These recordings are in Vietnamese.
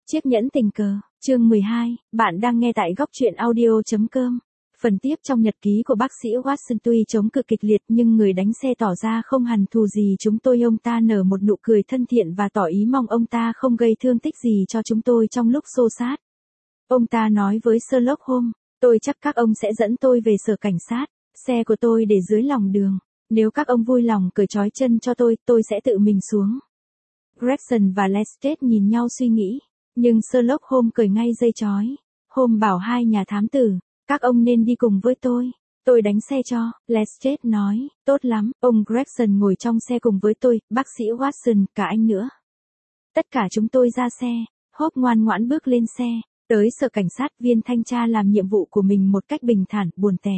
Chiếc nhẫn tình cờ, chương 12, bạn đang nghe tại góc truyện audio.com. Phần tiếp trong nhật ký của bác sĩ Watson tuy chống cự kịch liệt nhưng người đánh xe tỏ ra không hằn thù gì chúng tôi. Ông ta nở một nụ cười thân thiện và tỏ ý mong ông ta không gây thương tích gì cho chúng tôi trong lúc xô xát. Ông ta nói với Sherlock Holmes, tôi chắc các ông sẽ dẫn tôi về sở cảnh sát, xe của tôi để dưới lòng đường. Nếu các ông vui lòng cởi trói chân cho tôi sẽ tự mình xuống. Gregson và Lestrade nhìn nhau suy nghĩ. Nhưng Sherlock Holmes cởi ngay dây trói. Holmes bảo hai nhà thám tử, các ông nên đi cùng với tôi đánh xe cho. Lestrade nói, tốt lắm, ông Gregson ngồi trong xe cùng với tôi, bác sĩ Watson, cả anh nữa. Tất cả chúng tôi ra xe, Holmes ngoan ngoãn bước lên xe, tới sở cảnh sát. Viên thanh tra làm nhiệm vụ của mình một cách bình thản, buồn tẻ.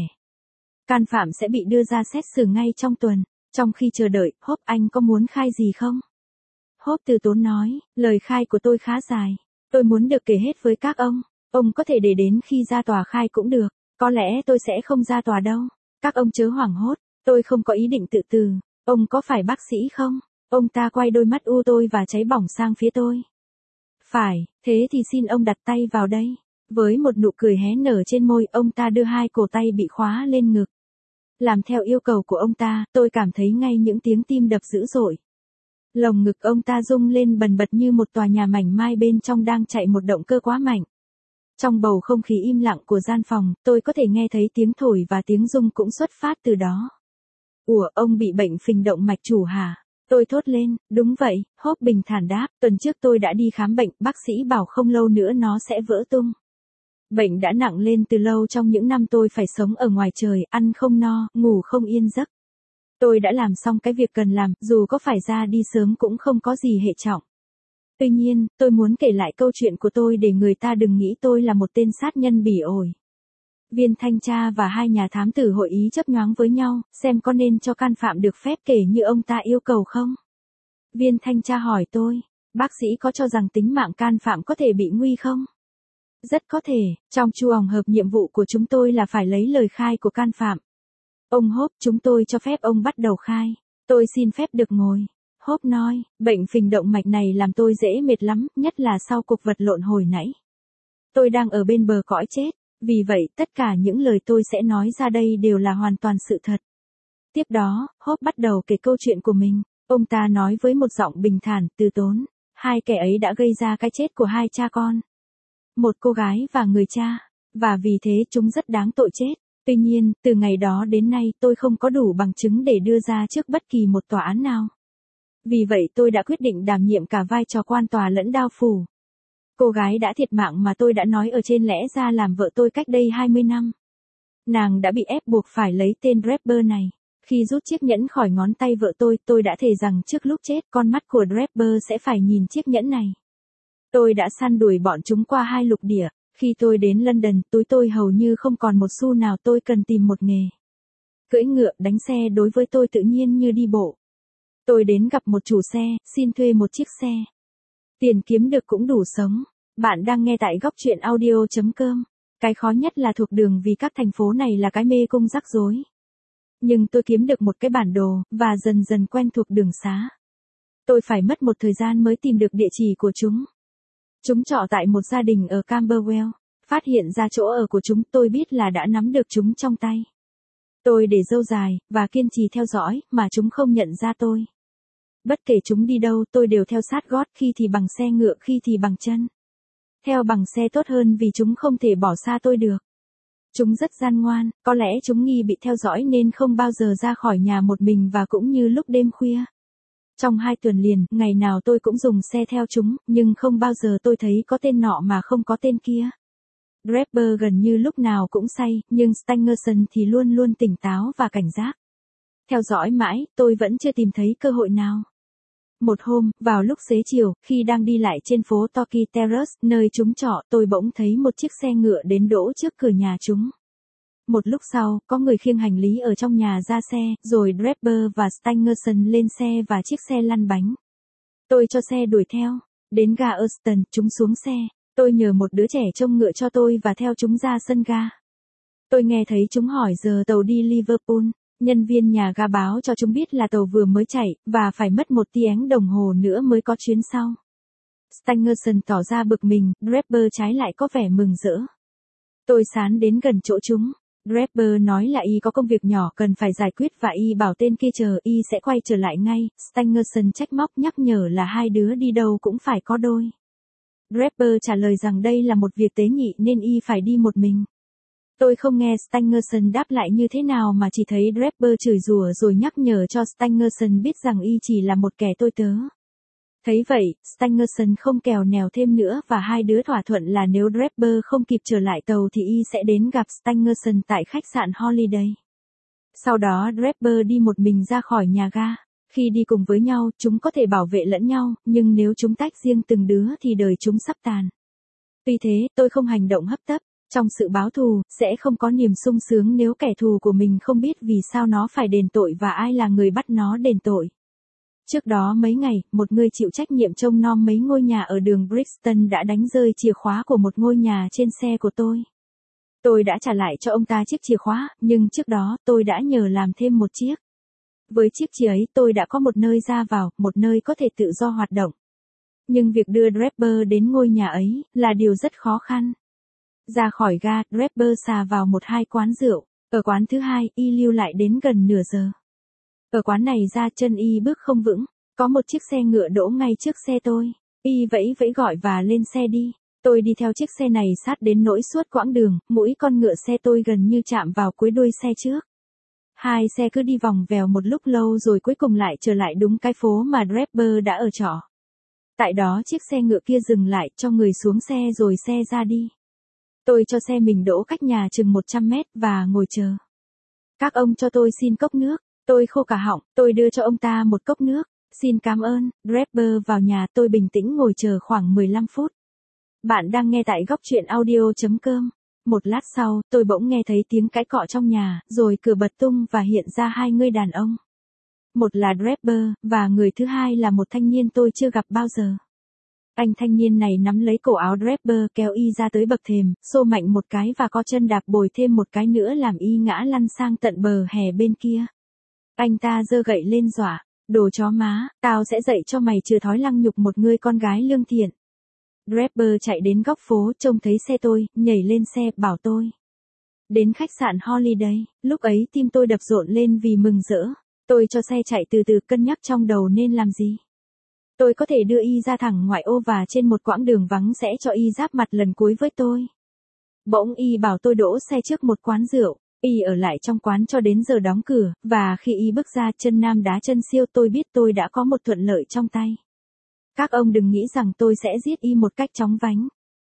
Can phạm sẽ bị đưa ra xét xử ngay trong tuần. Trong khi chờ đợi, Holmes, anh có muốn khai gì không? Holmes từ tốn nói, lời khai của tôi khá dài. Tôi muốn được kể hết với các ông có thể để đến khi ra tòa khai cũng được, có lẽ tôi sẽ không ra tòa đâu. Các ông chớ hoảng hốt, tôi không có ý định tự tử. Ông có phải bác sĩ không? Ông ta quay đôi mắt u tôi và cháy bỏng sang phía tôi. Phải, thế thì xin ông đặt tay vào đây. Với một nụ cười hé nở trên môi, ông ta đưa hai cổ tay bị khóa lên ngực. Làm theo yêu cầu của ông ta, tôi cảm thấy ngay những tiếng tim đập dữ dội. Lồng ngực ông ta rung lên bần bật như một tòa nhà mảnh mai bên trong đang chạy một động cơ quá mạnh. Trong bầu không khí im lặng của gian phòng, tôi có thể nghe thấy tiếng thổi và tiếng rung cũng xuất phát từ đó. Ủa, ông bị bệnh phình động mạch chủ hả? Tôi thốt lên, đúng vậy, Holmes bình thản đáp, tuần trước tôi đã đi khám bệnh, bác sĩ bảo không lâu nữa nó sẽ vỡ tung. Bệnh đã nặng lên từ lâu. Trong những năm tôi phải sống ở ngoài trời, ăn không no, ngủ không yên giấc. Tôi đã làm xong cái việc cần làm, dù có phải ra đi sớm cũng không có gì hệ trọng. Tuy nhiên, tôi muốn kể lại câu chuyện của tôi để người ta đừng nghĩ tôi là một tên sát nhân bỉ ổi. Viên thanh tra và hai nhà thám tử hội ý chớp nhoáng với nhau, xem có nên cho can phạm được phép kể như ông ta yêu cầu không? Viên thanh tra hỏi tôi, bác sĩ có cho rằng tính mạng can phạm có thể bị nguy không? Rất có thể, trong chuồng hợp nhiệm vụ của chúng tôi là phải lấy lời khai của can phạm. Ông Holmes, chúng tôi cho phép ông bắt đầu khai. Tôi xin phép được ngồi. Holmes nói, bệnh phình động mạch này làm tôi dễ mệt lắm, nhất là sau cuộc vật lộn hồi nãy. Tôi đang ở bên bờ cõi chết, vì vậy tất cả những lời tôi sẽ nói ra đây đều là hoàn toàn sự thật. Tiếp đó, Holmes bắt đầu kể câu chuyện của mình. Ông ta nói với một giọng bình thản, từ tốn. Hai kẻ ấy đã gây ra cái chết của hai cha con. Một cô gái và người cha. Và vì thế chúng rất đáng tội chết. Tuy nhiên, từ ngày đó đến nay tôi không có đủ bằng chứng để đưa ra trước bất kỳ một tòa án nào. Vì vậy tôi đã quyết định đảm nhiệm cả vai trò quan tòa lẫn đao phủ. Cô gái đã thiệt mạng mà tôi đã nói ở trên lẽ ra làm vợ tôi cách đây 20 năm. Nàng đã bị ép buộc phải lấy tên Draper này. Khi rút chiếc nhẫn khỏi ngón tay vợ tôi đã thề rằng trước lúc chết con mắt của Draper sẽ phải nhìn chiếc nhẫn này. Tôi đã săn đuổi bọn chúng qua 2 lục địa. Khi tôi đến London, túi tôi hầu như không còn một xu nào. Tôi cần tìm một nghề. Cưỡi ngựa, đánh xe đối với tôi tự nhiên như đi bộ. Tôi đến gặp một chủ xe, xin thuê một chiếc xe. Tiền kiếm được cũng đủ sống. Bạn đang nghe tại góc truyện audio.com. Cái khó nhất là thuộc đường vì các thành phố này là cái mê cung rắc rối. Nhưng tôi kiếm được một cái bản đồ, và dần dần quen thuộc đường xá. Tôi phải mất một thời gian mới tìm được địa chỉ của chúng. Chúng trọ tại một gia đình ở Camberwell. Phát hiện ra chỗ ở của chúng, tôi biết là đã nắm được chúng trong tay. Tôi để râu dài, và kiên trì theo dõi, mà chúng không nhận ra tôi. Bất kể chúng đi đâu, tôi đều theo sát gót, khi thì bằng xe ngựa, khi thì bằng chân. Theo bằng xe tốt hơn vì chúng không thể bỏ xa tôi được. Chúng rất gian ngoan, có lẽ chúng nghi bị theo dõi nên không bao giờ ra khỏi nhà một mình và cũng như lúc đêm khuya. Trong 2 tuần liền, ngày nào tôi cũng dùng xe theo chúng, nhưng không bao giờ tôi thấy có tên nọ mà không có tên kia. Draper gần như lúc nào cũng say, nhưng Stangerson thì luôn luôn tỉnh táo và cảnh giác. Theo dõi mãi, tôi vẫn chưa tìm thấy cơ hội nào. Một hôm, vào lúc xế chiều, khi đang đi lại trên phố Torquay Terrace, nơi chúng trọ, tôi bỗng thấy một chiếc xe ngựa đến đỗ trước cửa nhà chúng. Một lúc sau, có người khiêng hành lý ở trong nhà ra xe, rồi Draper và Stangerson lên xe và chiếc xe lăn bánh. Tôi cho xe đuổi theo. Đến ga Euston, chúng xuống xe. Tôi nhờ một đứa trẻ trông ngựa cho tôi và theo chúng ra sân ga. Tôi nghe thấy chúng hỏi giờ tàu đi Liverpool. Nhân viên nhà ga báo cho chúng biết là tàu vừa mới chạy, và phải mất 1 tiếng đồng hồ nữa mới có chuyến sau. Stangerson tỏ ra bực mình, Draper trái lại có vẻ mừng rỡ. Tôi sán đến gần chỗ chúng. Draper nói là y có công việc nhỏ cần phải giải quyết và y bảo tên kia chờ y sẽ quay trở lại ngay. Stangerson trách móc nhắc nhở là hai đứa đi đâu cũng phải có đôi. Draper trả lời rằng đây là một việc tế nhị nên y phải đi một mình. Tôi không nghe Stangerson đáp lại như thế nào mà chỉ thấy Draper chửi rủa rồi nhắc nhở cho Stangerson biết rằng y chỉ là một kẻ tôi tớ. Thấy vậy, Stangerson không kèo nèo thêm nữa và hai đứa thỏa thuận là nếu Draper không kịp trở lại tàu thì y sẽ đến gặp Stangerson tại khách sạn Holiday. Sau đó Draper đi một mình ra khỏi nhà ga. Khi đi cùng với nhau, chúng có thể bảo vệ lẫn nhau, nhưng nếu chúng tách riêng từng đứa thì đời chúng sắp tàn. Tuy thế, tôi không hành động hấp tấp. Trong sự báo thù, sẽ không có niềm sung sướng nếu kẻ thù của mình không biết vì sao nó phải đền tội và ai là người bắt nó đền tội. Trước đó mấy ngày, một người chịu trách nhiệm trông nom mấy ngôi nhà ở đường Brixton đã đánh rơi chìa khóa của một ngôi nhà trên xe của tôi. Tôi đã trả lại cho ông ta chiếc chìa khóa, nhưng trước đó tôi đã nhờ làm thêm một chiếc. Với chiếc chìa ấy tôi đã có một nơi ra vào, một nơi có thể tự do hoạt động. Nhưng việc đưa Draper đến ngôi nhà ấy là điều rất khó khăn. Ra khỏi ga, Draper xà vào một hai quán rượu. Ở quán thứ hai, y lưu lại đến gần nửa giờ. Ở quán này ra chân y bước không vững. Có một chiếc xe ngựa đỗ ngay trước xe tôi. Y vẫy vẫy gọi và lên xe đi. Tôi đi theo chiếc xe này sát đến nỗi suốt quãng đường, mũi con ngựa xe tôi gần như chạm vào cuối đuôi xe trước. Hai xe cứ đi vòng vèo một lúc lâu rồi cuối cùng lại trở lại đúng cái phố mà Draper đã ở trọ. Tại đó chiếc xe ngựa kia dừng lại cho người xuống xe rồi xe ra đi. Tôi cho xe mình đỗ cách nhà chừng 100 mét và ngồi chờ. Các ông cho tôi xin cốc nước. Tôi khô cả họng, tôi đưa cho ông ta một cốc nước. Xin cảm ơn. Draper vào nhà, tôi bình tĩnh ngồi chờ khoảng 15 phút. Bạn đang nghe tại góc truyện audio.com. Một lát sau, tôi bỗng nghe thấy tiếng cãi cọ trong nhà, rồi cửa bật tung và hiện ra hai người đàn ông. Một là Draper, và người thứ hai là một thanh niên tôi chưa gặp bao giờ. Anh thanh niên này nắm lấy cổ áo Draper kéo y ra tới bậc thềm, xô mạnh một cái và co chân đạp bồi thêm một cái nữa làm y ngã lăn sang tận bờ hè bên kia. Anh ta giơ gậy lên dọa, đồ chó má, tao sẽ dạy cho mày chừa thói lăng nhục một người con gái lương thiện. Draper chạy đến góc phố trông thấy xe tôi, nhảy lên xe, bảo tôi. Đến khách sạn Holiday, lúc ấy tim tôi đập rộn lên vì mừng rỡ. Tôi cho xe chạy từ từ cân nhắc trong đầu nên làm gì. Tôi có thể đưa y ra thẳng ngoại ô và trên một quãng đường vắng sẽ cho y giáp mặt lần cuối với tôi. Bỗng y bảo tôi đỗ xe trước một quán rượu. Y ở lại trong quán cho đến giờ đóng cửa, và khi y bước ra chân nam đá chân siêu tôi biết tôi đã có một thuận lợi trong tay. Các ông đừng nghĩ rằng tôi sẽ giết y một cách chóng vánh.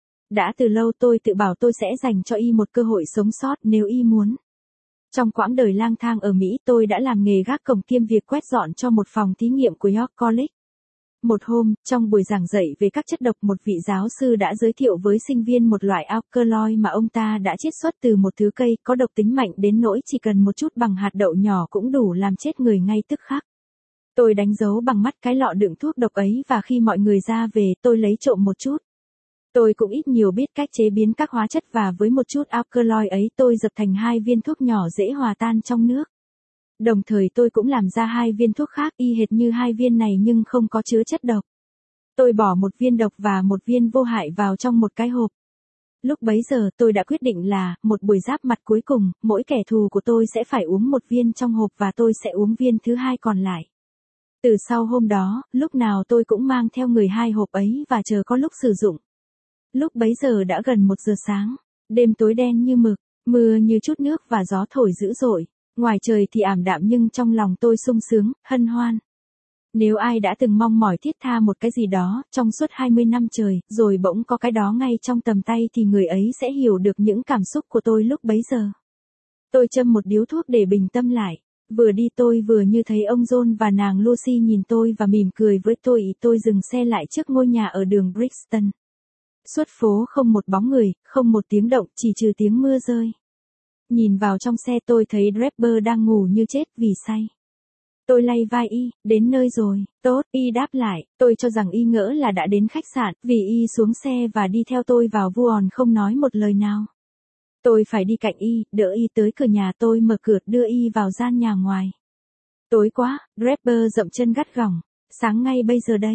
Đã từ lâu tôi tự bảo tôi sẽ dành cho y một cơ hội sống sót nếu y muốn. Trong quãng đời lang thang ở Mỹ tôi đã làm nghề gác cổng kiêm việc quét dọn cho một phòng thí nghiệm của York College. Một hôm, trong buổi giảng dạy về các chất độc một vị giáo sư đã giới thiệu với sinh viên một loại alkaloid mà ông ta đã chiết xuất từ một thứ cây có độc tính mạnh đến nỗi chỉ cần một chút bằng hạt đậu nhỏ cũng đủ làm chết người ngay tức khắc. Tôi đánh dấu bằng mắt cái lọ đựng thuốc độc ấy và khi mọi người ra về tôi lấy trộm một chút. Tôi cũng ít nhiều biết cách chế biến các hóa chất và với một chút alkaloid ấy tôi dập thành hai viên thuốc nhỏ dễ hòa tan trong nước. Đồng thời tôi cũng làm ra hai viên thuốc khác y hệt như hai viên này nhưng không có chứa chất độc. Tôi bỏ một viên độc và một viên vô hại vào trong một cái hộp. Lúc bấy giờ tôi đã quyết định là, một buổi giáp mặt cuối cùng, mỗi kẻ thù của tôi sẽ phải uống một viên trong hộp và tôi sẽ uống viên thứ hai còn lại. Từ sau hôm đó, lúc nào tôi cũng mang theo người hai hộp ấy và chờ có lúc sử dụng. Lúc bấy giờ đã gần 1 giờ sáng, đêm tối đen như mực, mưa như chút nước và gió thổi dữ dội. Ngoài trời thì ảm đạm nhưng trong lòng tôi sung sướng, hân hoan. Nếu ai đã từng mong mỏi thiết tha một cái gì đó trong suốt 20 năm trời, rồi bỗng có cái đó ngay trong tầm tay thì người ấy sẽ hiểu được những cảm xúc của tôi lúc bấy giờ. Tôi châm một điếu thuốc để bình tâm lại. Vừa đi tôi vừa như thấy ông John và nàng Lucy nhìn tôi và mỉm cười với tôi. Tôi dừng xe lại trước ngôi nhà ở đường Brixton. Suốt phố không một bóng người, không một tiếng động, chỉ trừ tiếng mưa rơi. Nhìn vào trong xe tôi thấy Draper đang ngủ như chết vì say. Tôi lay vai y, đến nơi rồi, tốt, y đáp lại, tôi cho rằng y ngỡ là đã đến khách sạn, vì y xuống xe và đi theo tôi vào vuông không nói một lời nào. Tôi phải đi cạnh y, đỡ y tới cửa nhà tôi mở cửa đưa y vào gian nhà ngoài. Tối quá, Draper dậm chân gắt gỏng, sáng ngay bây giờ đây.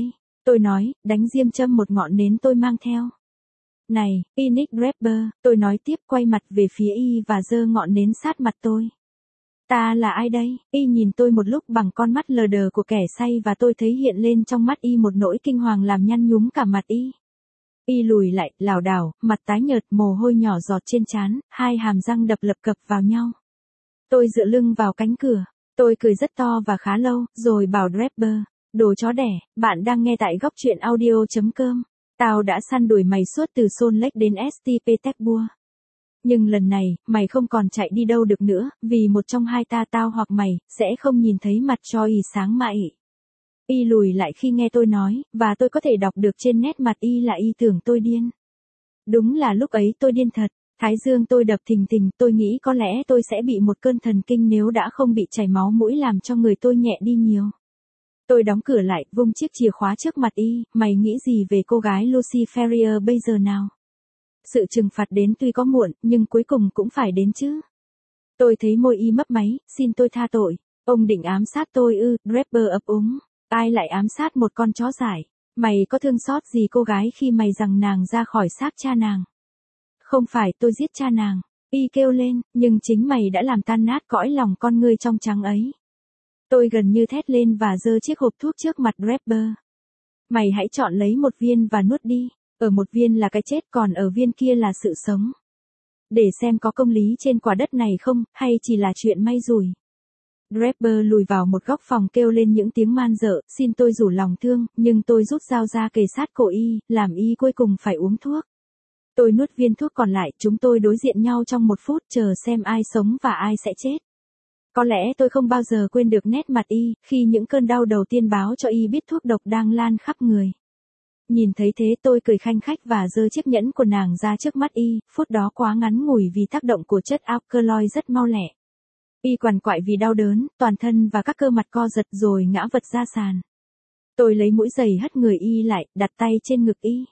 Tôi nói, đánh diêm châm một ngọn nến tôi mang theo. Này, y Nick Draper, tôi nói tiếp quay mặt về phía y và giơ ngọn nến sát mặt tôi. Ta là ai đây? Y nhìn tôi một lúc bằng con mắt lờ đờ của kẻ say và tôi thấy hiện lên trong mắt y một nỗi kinh hoàng làm nhăn nhúm cả mặt y. Y lùi lại, lảo đảo, mặt tái nhợt, mồ hôi nhỏ giọt trên trán, hai hàm răng đập lập cập vào nhau. Tôi dựa lưng vào cánh cửa. Tôi cười rất to và khá lâu, rồi bảo Draper, đồ chó đẻ, bạn đang nghe tại góc truyện audio.com. Tao đã săn đuổi mày suốt từ Salt Lake đến St. Petersburg. Nhưng lần này, mày không còn chạy đi đâu được nữa, vì một trong hai tao hoặc mày, sẽ không nhìn thấy mặt cho y sáng mãi. Y lùi lại khi nghe tôi nói, và tôi có thể đọc được trên nét mặt y là y tưởng tôi điên. Đúng là lúc ấy tôi điên thật, thái dương tôi đập thình thình, tôi nghĩ có lẽ tôi sẽ bị một cơn thần kinh nếu đã không bị chảy máu mũi làm cho người tôi nhẹ đi nhiều. Tôi đóng cửa lại, vung chiếc chìa khóa trước mặt y, mày nghĩ gì về cô gái Lucy Ferrier bây giờ nào? Sự trừng phạt đến tuy có muộn, nhưng cuối cùng cũng phải đến chứ. Tôi thấy môi y mấp máy, xin tôi tha tội. Ông định ám sát tôi ư? Draper ấp úng. Ai lại ám sát một con chó dại? Mày có thương xót gì cô gái khi mày rằng nàng ra khỏi xác cha nàng? Không phải tôi giết cha nàng. Y kêu lên, nhưng chính mày đã làm tan nát cõi lòng con ngươi trong trắng ấy. Tôi gần như thét lên và giơ chiếc hộp thuốc trước mặt Draper. Mày hãy chọn lấy một viên và nuốt đi. Ở một viên là cái chết, còn ở viên kia là sự sống. Để xem có công lý trên quả đất này không, hay chỉ là chuyện may rủi. Draper lùi vào một góc phòng kêu lên những tiếng man dợ, xin tôi rủ lòng thương, nhưng tôi rút dao ra kề sát cổ y, làm y cuối cùng phải uống thuốc. Tôi nuốt viên thuốc còn lại, chúng tôi đối diện nhau trong 1 phút chờ xem ai sống và ai sẽ chết. Có lẽ tôi không bao giờ quên được nét mặt y, khi những cơn đau đầu tiên báo cho y biết thuốc độc đang lan khắp người. Nhìn thấy thế tôi cười khanh khách và giơ chiếc nhẫn của nàng ra trước mắt y, phút đó quá ngắn ngủi vì tác động của chất alkaloid rất mau lẹ. Y quằn quại vì đau đớn, toàn thân và các cơ mặt co giật rồi ngã vật ra sàn. Tôi lấy mũi giày hất người y lại, đặt tay trên ngực y.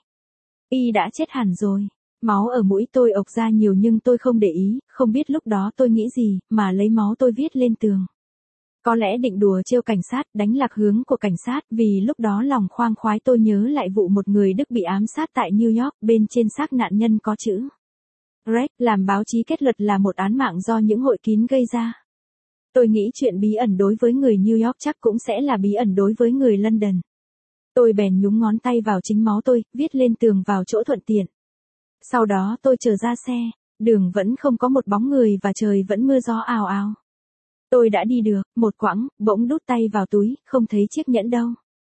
Y đã chết hẳn rồi. Máu ở mũi tôi ộc ra nhiều nhưng tôi không để ý, không biết lúc đó tôi nghĩ gì, mà lấy máu tôi viết lên tường. Có lẽ định đùa trêu cảnh sát, đánh lạc hướng của cảnh sát, vì lúc đó lòng khoang khoái tôi nhớ lại vụ một người Đức bị ám sát tại New York, bên trên xác nạn nhân có chữ Rex, làm báo chí kết luận là một án mạng do những hội kín gây ra. Tôi nghĩ chuyện bí ẩn đối với người New York chắc cũng sẽ là bí ẩn đối với người London. Tôi bèn nhúng ngón tay vào chính máu tôi, viết lên tường vào chỗ thuận tiện. Sau đó tôi trở ra xe, đường vẫn không có một bóng người và trời vẫn mưa gió ào ào. Tôi đã đi được một quãng, bỗng đút tay vào túi, không thấy chiếc nhẫn đâu.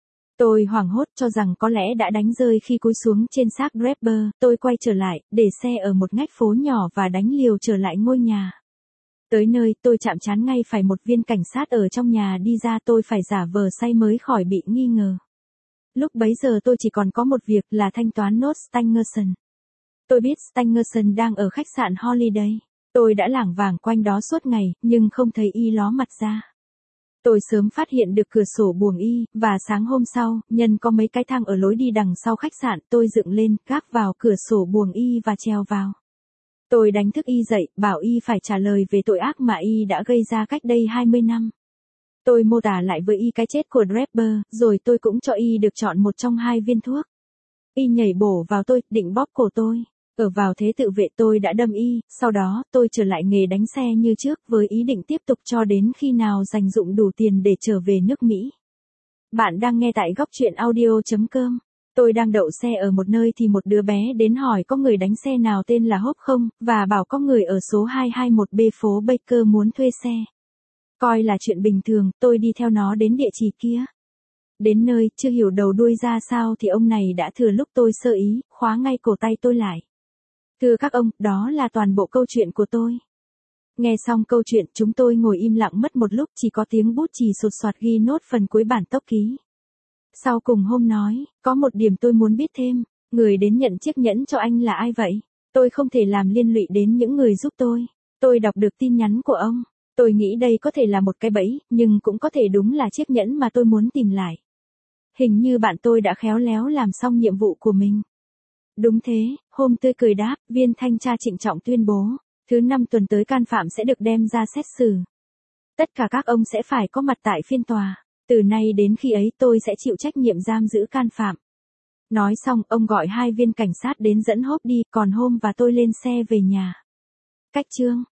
Tôi hoảng hốt cho rằng có lẽ đã đánh rơi khi cúi xuống trên xác Draper. Tôi quay trở lại, để xe ở một ngách phố nhỏ và đánh liều trở lại ngôi nhà. Tới nơi, tôi chạm trán ngay phải một viên cảnh sát ở trong nhà đi ra, tôi phải giả vờ say mới khỏi bị nghi ngờ. Lúc bấy giờ tôi chỉ còn có một việc là thanh toán nốt Stangerson. Tôi biết Stangerson đang ở khách sạn Holiday. Tôi đã lảng vảng quanh đó suốt ngày, nhưng không thấy y ló mặt ra. Tôi sớm phát hiện được cửa sổ buồng y, và sáng hôm sau, nhân có mấy cái thang ở lối đi đằng sau khách sạn, tôi dựng lên, gác vào cửa sổ buồng y và treo vào. Tôi đánh thức y dậy, bảo y phải trả lời về tội ác mà y đã gây ra cách đây 20 năm. Tôi mô tả lại với y cái chết của Draper, rồi tôi cũng cho y được chọn một trong 2 viên thuốc. Y nhảy bổ vào tôi, định bóp cổ tôi. Ở vào thế tự vệ tôi đã đâm y, sau đó tôi trở lại nghề đánh xe như trước với ý định tiếp tục cho đến khi nào dành dụm đủ tiền để trở về nước Mỹ. Bạn đang nghe tại góc truyện audio.com. Tôi đang đậu xe ở một nơi thì một đứa bé đến hỏi có người đánh xe nào tên là Hope không, và bảo có người ở số 221B phố Baker muốn thuê xe. Coi là chuyện bình thường, tôi đi theo nó đến địa chỉ kia. Đến nơi, chưa hiểu đầu đuôi ra sao thì ông này đã thừa lúc tôi sơ ý, khóa ngay cổ tay tôi lại. Thưa các ông, đó là toàn bộ câu chuyện của tôi. Nghe xong câu chuyện, chúng tôi ngồi im lặng mất một lúc, chỉ có tiếng bút chì sột soạt ghi nốt phần cuối bản tốc ký. Sau cùng hôm nói, có một điểm tôi muốn biết thêm, người đến nhận chiếc nhẫn cho anh là ai vậy? Tôi không thể làm liên lụy đến những người giúp tôi. Tôi đọc được tin nhắn của ông. Tôi nghĩ đây có thể là một cái bẫy, nhưng cũng có thể đúng là chiếc nhẫn mà tôi muốn tìm lại. Hình như bạn tôi đã khéo léo làm xong nhiệm vụ của mình. Đúng thế, hôm tươi cười đáp, viên thanh tra trịnh trọng tuyên bố, thứ 5 tuần tới can phạm sẽ được đem ra xét xử. Tất cả các ông sẽ phải có mặt tại phiên tòa. Từ nay đến khi ấy tôi sẽ chịu trách nhiệm giam giữ can phạm. Nói xong, ông gọi 2 viên cảnh sát đến dẫn Hope đi, còn Holmes và tôi lên xe về nhà. Cách chương